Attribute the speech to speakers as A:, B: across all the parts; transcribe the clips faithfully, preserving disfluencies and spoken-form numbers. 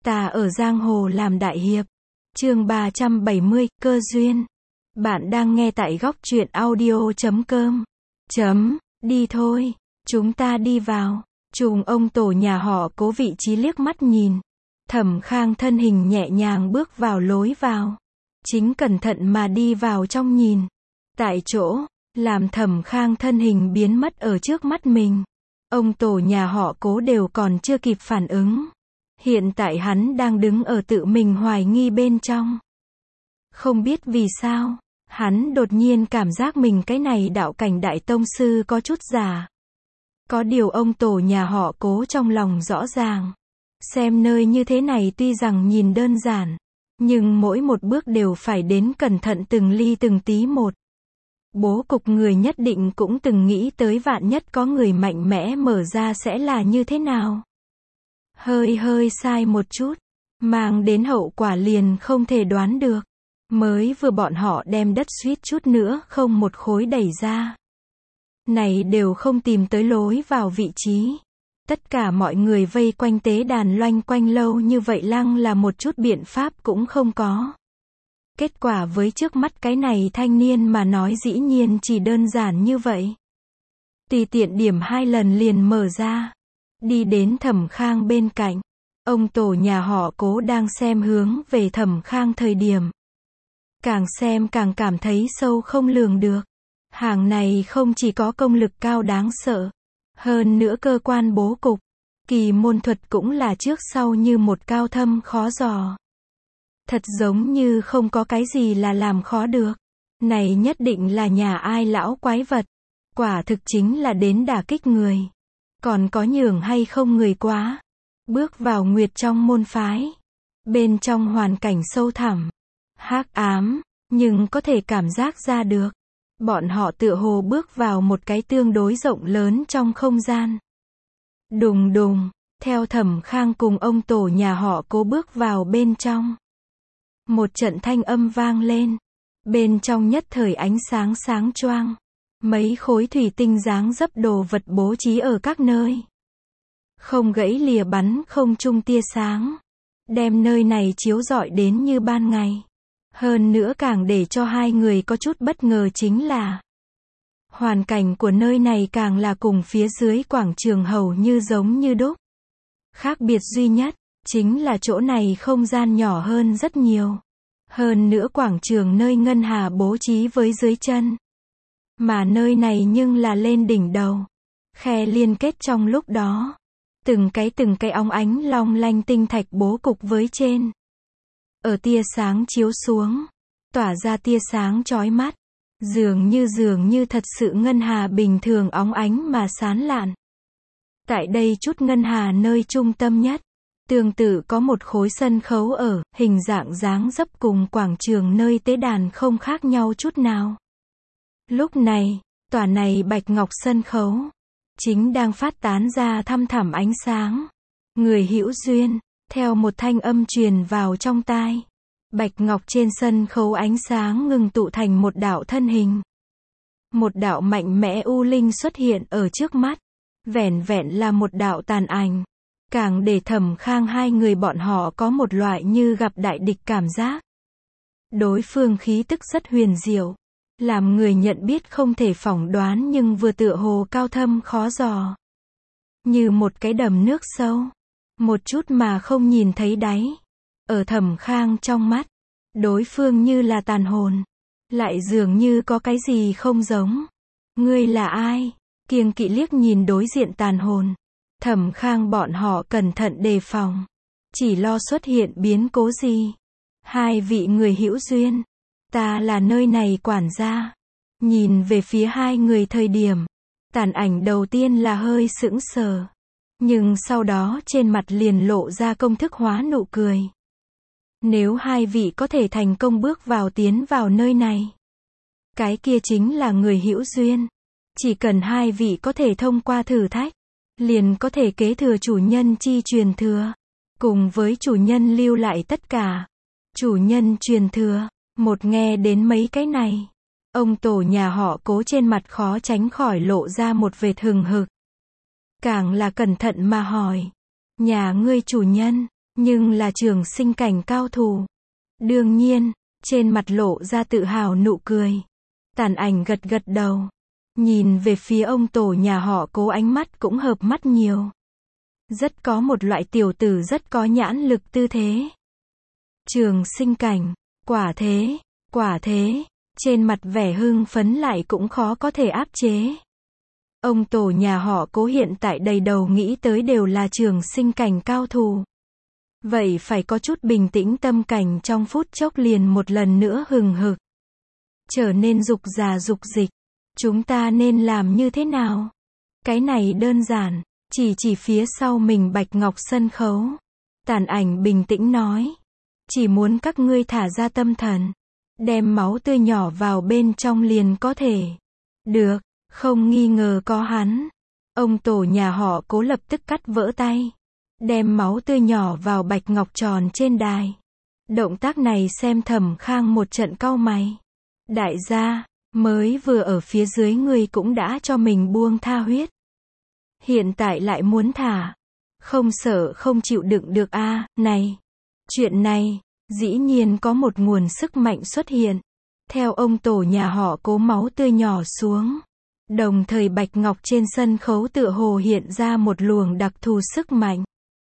A: Ta ở giang hồ làm đại hiệp. Chương ba trăm bảy mươi, cơ duyên. Bạn đang nghe tại góc truyện audio chấm com. Chấm, đi thôi, chúng ta đi vào. Trùng ông tổ nhà họ Cố vị trí liếc mắt nhìn. Thẩm Khang thân hình nhẹ nhàng bước vào lối vào. Chính cẩn thận mà đi vào trong nhìn. Tại chỗ, làm Thẩm Khang thân hình biến mất ở trước mắt mình. Ông tổ nhà họ Cố đều còn chưa kịp phản ứng. Hiện tại hắn đang đứng ở tự mình hoài nghi bên trong. Không biết vì sao, hắn đột nhiên cảm giác mình cái này đạo cảnh đại tông sư có chút giả. Có điều ông tổ nhà họ Cố trong lòng rõ ràng. Xem nơi như thế này tuy rằng nhìn đơn giản, nhưng mỗi một bước đều phải đến cẩn thận từng ly từng tí một. Bố cục người nhất định cũng từng nghĩ tới vạn nhất có người mạnh mẽ mở ra sẽ là như thế nào. Hơi hơi sai một chút, mang đến hậu quả liền không thể đoán được. Mới vừa bọn họ đem đất suýt chút nữa không một khối đẩy ra. Này đều không tìm tới lối vào vị trí. Tất cả mọi người vây quanh tế đàn loanh quanh lâu như vậy lăng là một chút biện pháp cũng không có. Kết quả với trước mắt cái này thanh niên mà nói dĩ nhiên chỉ đơn giản như vậy. Tùy tiện điểm hai lần liền mở ra. Đi đến Thẩm Khang bên cạnh. Ông tổ nhà họ Cố đang xem hướng về Thẩm Khang thời điểm. Càng xem càng cảm thấy sâu không lường được. Hàng này không chỉ có công lực cao đáng sợ. Hơn nữa cơ quan bố cục. Kỳ môn thuật cũng là trước sau như một cao thâm khó dò. Thật giống như không có cái gì là làm khó được. Này nhất định là nhà ai lão quái vật. Quả thực chính là đến đả kích người. Còn có nhường hay không người quá. Bước vào nguyệt trong môn phái. Bên trong hoàn cảnh sâu thẳm. Hắc ám. Nhưng có thể cảm giác ra được. Bọn họ tựa hồ bước vào một cái tương đối rộng lớn trong không gian. Đùng đùng. Theo Thẩm Khang cùng ông tổ nhà họ Cố bước vào bên trong. Một trận thanh âm vang lên. Bên trong nhất thời ánh sáng sáng choang. Mấy khối thủy tinh dáng dấp đồ vật bố trí ở các nơi. Không gãy lìa bắn không trung tia sáng. Đem nơi này chiếu rọi đến như ban ngày. Hơn nữa càng để cho hai người có chút bất ngờ chính là hoàn cảnh của nơi này càng là cùng phía dưới quảng trường hầu như giống như đúc. Khác biệt duy nhất, chính là chỗ này không gian nhỏ hơn rất nhiều. Hơn nữa quảng trường nơi ngân hà bố trí với dưới chân. Mà nơi này nhưng là lên đỉnh đầu. Khe liên kết trong lúc đó. Từng cái từng cái óng ánh long lanh tinh thạch bố cục với trên. Ở tia sáng chiếu xuống. Tỏa ra tia sáng chói mắt. Dường như dường như thật sự ngân hà bình thường óng ánh mà sáng lạn. Tại đây chút ngân hà nơi trung tâm nhất. Tương tự có một khối sân khấu ở, hình dạng dáng dấp cùng quảng trường nơi tế đàn không khác nhau chút nào. Lúc này, tòa này bạch ngọc sân khấu, chính đang phát tán ra thăm thẳm ánh sáng. Người hữu duyên, theo một thanh âm truyền vào trong tai. Bạch ngọc trên sân khấu ánh sáng ngừng tụ thành một đạo thân hình. Một đạo mạnh mẽ u linh xuất hiện ở trước mắt. Vẻn vẹn là một đạo tàn ảnh. Càng để Thẩm Khang hai người bọn họ có một loại như gặp đại địch cảm giác. Đối phương khí tức rất huyền diệu. Làm người nhận biết không thể phỏng đoán nhưng vừa tựa hồ cao thâm khó dò. Như một cái đầm nước sâu. Một chút mà không nhìn thấy đáy. Ở Thẩm Khang trong mắt. Đối phương như là tàn hồn. Lại dường như có cái gì không giống. Ngươi là ai? Kiêng kỵ liếc nhìn đối diện tàn hồn. Thẩm Khang bọn họ cẩn thận đề phòng. Chỉ lo xuất hiện biến cố gì. Hai vị người hữu duyên. Ta là nơi này quản gia. Nhìn về phía hai người thời điểm. Tàn ảnh đầu tiên là hơi sững sờ. Nhưng sau đó trên mặt liền lộ ra công thức hóa nụ cười. Nếu hai vị có thể thành công bước vào tiến vào nơi này. Cái kia chính là người hữu duyên. Chỉ cần hai vị có thể thông qua thử thách. Liền có thể kế thừa chủ nhân chi truyền thừa. Cùng với chủ nhân lưu lại tất cả. Chủ nhân truyền thừa. Một nghe đến mấy cái này. Ông tổ nhà họ Cố trên mặt khó tránh khỏi lộ ra một vệt hừng hực. Càng là cẩn thận mà hỏi. Nhà ngươi chủ nhân. nhưng là trường sinh cảnh cao thủ. Đương nhiên, trên mặt lộ ra tự hào nụ cười. Tàn Ảnh gật gật đầu. Nhìn về phía ông tổ nhà họ Cố, ánh mắt cũng hợp mắt nhiều. Rất có một loại tiểu tử rất có nhãn lực tư thế. Trường sinh cảnh, quả thế, quả thế, trên mặt vẻ hưng phấn lại cũng khó có thể áp chế. Ông tổ nhà họ Cố hiện tại đầy đầu nghĩ tới đều là trường sinh cảnh cao thủ. Vậy phải có chút bình tĩnh, tâm cảnh trong phút chốc liền một lần nữa hừng hực. Trở nên dục già dục dịch. Chúng ta nên làm như thế nào? Cái này đơn giản, chỉ chỉ phía sau mình bạch ngọc sân khấu. Tàn Ảnh bình tĩnh nói. Chỉ muốn các ngươi thả ra tâm thần. Đem máu tươi nhỏ vào bên trong liền có thể. Được, không nghi ngờ có hắn. Ông tổ nhà họ Cố lập tức cắt vỡ tay. Đem máu tươi nhỏ vào bạch ngọc tròn trên đài. Động tác này xem Thẩm Khang một trận cau mày. Đại gia, mới vừa ở phía dưới người cũng đã cho mình buông tha huyết. Hiện tại lại muốn thả. Không sợ không chịu đựng được a à, này. Chuyện này, dĩ nhiên có một nguồn sức mạnh xuất hiện. Theo ông tổ nhà họ Cố, máu tươi nhỏ xuống. Đồng thời bạch ngọc trên sân khấu tựa hồ hiện ra một luồng đặc thù sức mạnh.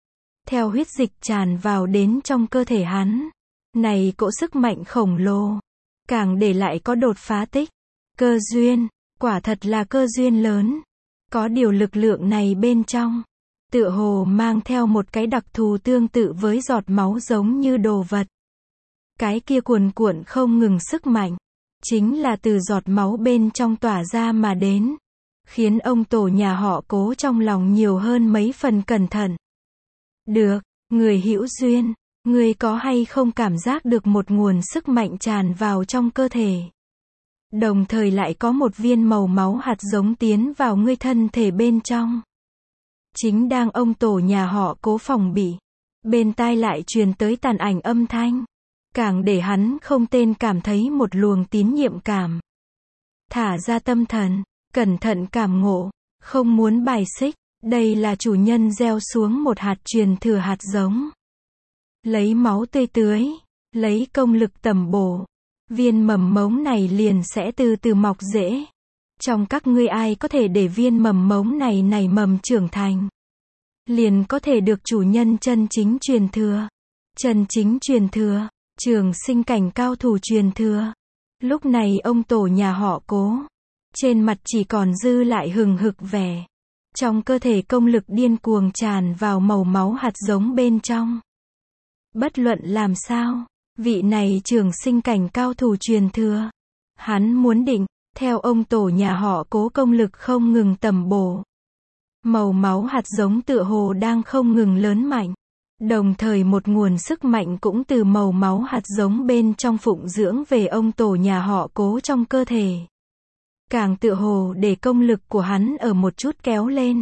A: Theo huyết dịch tràn vào đến trong cơ thể hắn. Này cỗ sức mạnh khổng lồ. Càng để lại có đột phá tích. Cơ duyên, quả thật là cơ duyên lớn. Có điều lực lượng này bên trong. Tựa hồ mang theo một cái đặc thù tương tự với giọt máu giống như đồ vật. Cái kia cuồn cuộn không ngừng sức mạnh. Chính là từ giọt máu bên trong tỏa ra mà đến. Khiến ông tổ nhà họ Cố trong lòng nhiều hơn mấy phần cẩn thận. Được, người hữu duyên, người có hay không cảm giác được một nguồn sức mạnh tràn vào trong cơ thể. Đồng thời lại có một viên màu máu hạt giống tiến vào ngươi thân thể bên trong. Chính đang ông tổ nhà họ Cố phòng bị. Bên tai lại truyền tới Tàn Ảnh âm thanh. Càng để hắn không tên cảm thấy một luồng tín nhiệm cảm. Thả ra tâm thần, cẩn thận cảm ngộ, không muốn bài xích. Đây là chủ nhân gieo xuống một hạt truyền thừa hạt giống. Lấy máu tươi tưới, lấy công lực tẩm bổ. Viên mầm mống này liền sẽ từ từ mọc rễ. Trong các ngươi ai có thể để viên mầm mống này nảy mầm trưởng thành, liền có thể được chủ nhân chân chính truyền thừa. Chân chính truyền thừa, trường sinh cảnh cao thủ truyền thừa. Lúc này ông tổ nhà họ Cố, trên mặt chỉ còn dư lại hừng hực vẻ. Trong cơ thể công lực điên cuồng tràn vào màu máu hạt giống bên trong. Bất luận làm sao, vị này trường sinh cảnh cao thủ truyền thừa. Hắn muốn định, theo ông tổ nhà họ Cố công lực không ngừng tầm bổ. Màu máu hạt giống tựa hồ đang không ngừng lớn mạnh. Đồng thời một nguồn sức mạnh cũng từ màu máu hạt giống bên trong phụng dưỡng về ông tổ nhà họ Cố trong cơ thể. Càng tựa hồ để công lực của hắn ở một chút kéo lên.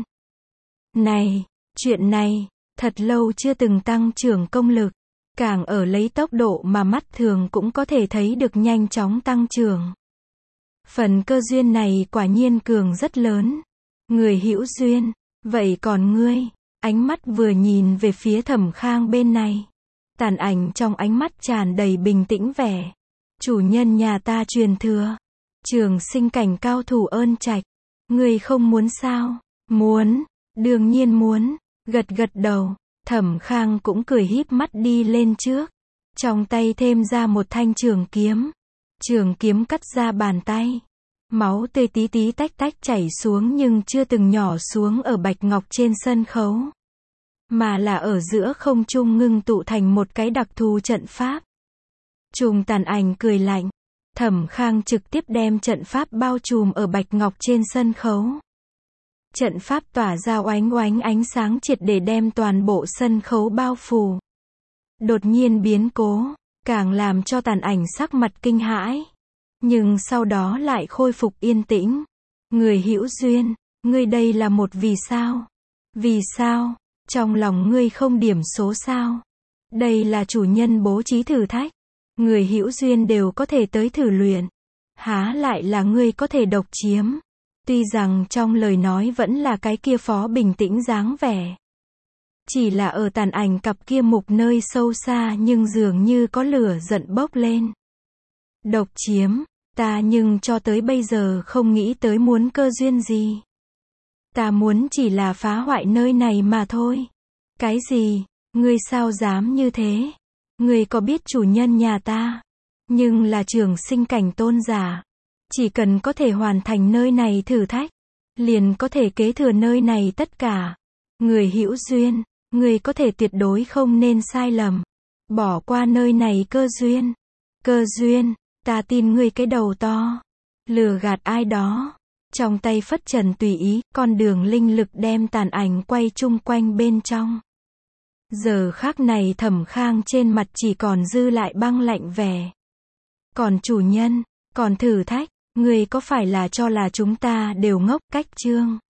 A: Này, chuyện này, thật lâu chưa từng tăng trưởng công lực. Càng ở lấy tốc độ mà mắt thường cũng có thể thấy được nhanh chóng tăng trưởng. Phần cơ duyên này quả nhiên cường rất lớn. Người hữu duyên, vậy còn ngươi? Ánh mắt vừa nhìn về phía Thẩm Khang bên này. Tàn Ảnh trong ánh mắt tràn đầy bình tĩnh vẻ. Chủ nhân nhà ta truyền thừa. Trường sinh cảnh cao thủ Ơn Trạch. Ngươi không muốn sao? Muốn, đương nhiên muốn. Gật gật đầu. Thẩm Khang cũng cười híp mắt đi lên trước. Trong tay thêm ra một thanh trường kiếm. Trường kiếm cắt ra bàn tay. Máu tươi tí tí tách tách chảy xuống nhưng chưa từng nhỏ xuống ở bạch ngọc trên sân khấu. Mà là ở giữa không trung ngưng tụ thành một cái đặc thù trận pháp. Trùng Tàn Ảnh cười lạnh. Thẩm Khang trực tiếp đem trận pháp bao trùm ở bạch ngọc trên sân khấu. Trận pháp tỏa ra oánh oánh ánh sáng triệt để đem toàn bộ sân khấu bao phủ. Đột nhiên biến cố, càng làm cho Tàn Ảnh sắc mặt kinh hãi. Nhưng sau đó lại khôi phục yên tĩnh. Người hữu duyên, ngươi đây là một vì sao? Vì sao? Trong lòng ngươi không điểm số sao? Đây là chủ nhân bố trí thử thách. Người hữu duyên đều có thể tới thử luyện. Há lại là ngươi có thể độc chiếm? Tuy rằng trong lời nói vẫn là cái kia phó bình tĩnh dáng vẻ. Chỉ là ở tàn ảnh cặp kia mục nơi sâu xa nhưng dường như có lửa giận bốc lên. Độc chiếm, ta nhưng cho tới bây giờ không nghĩ tới muốn cơ duyên gì. Ta muốn chỉ là phá hoại nơi này mà thôi. Cái gì? Ngươi sao dám như thế? Ngươi có biết chủ nhân nhà ta? Nhưng là trường sinh cảnh tôn giả. Chỉ cần có thể hoàn thành nơi này thử thách, liền có thể kế thừa nơi này tất cả. Người hữu duyên, người có thể tuyệt đối không nên sai lầm. Bỏ qua nơi này cơ duyên. Cơ duyên, ta tin ngươi cái đầu to. Lừa gạt ai đó. Trong tay phất trần tùy ý, con đường linh lực đem tàn ảnh quay chung quanh bên trong. Giờ khắc này Thẩm Khang trên mặt chỉ còn dư lại băng lạnh vẻ. Còn chủ nhân, còn thử thách, ngươi có phải là cho là chúng ta đều ngốc cách chương?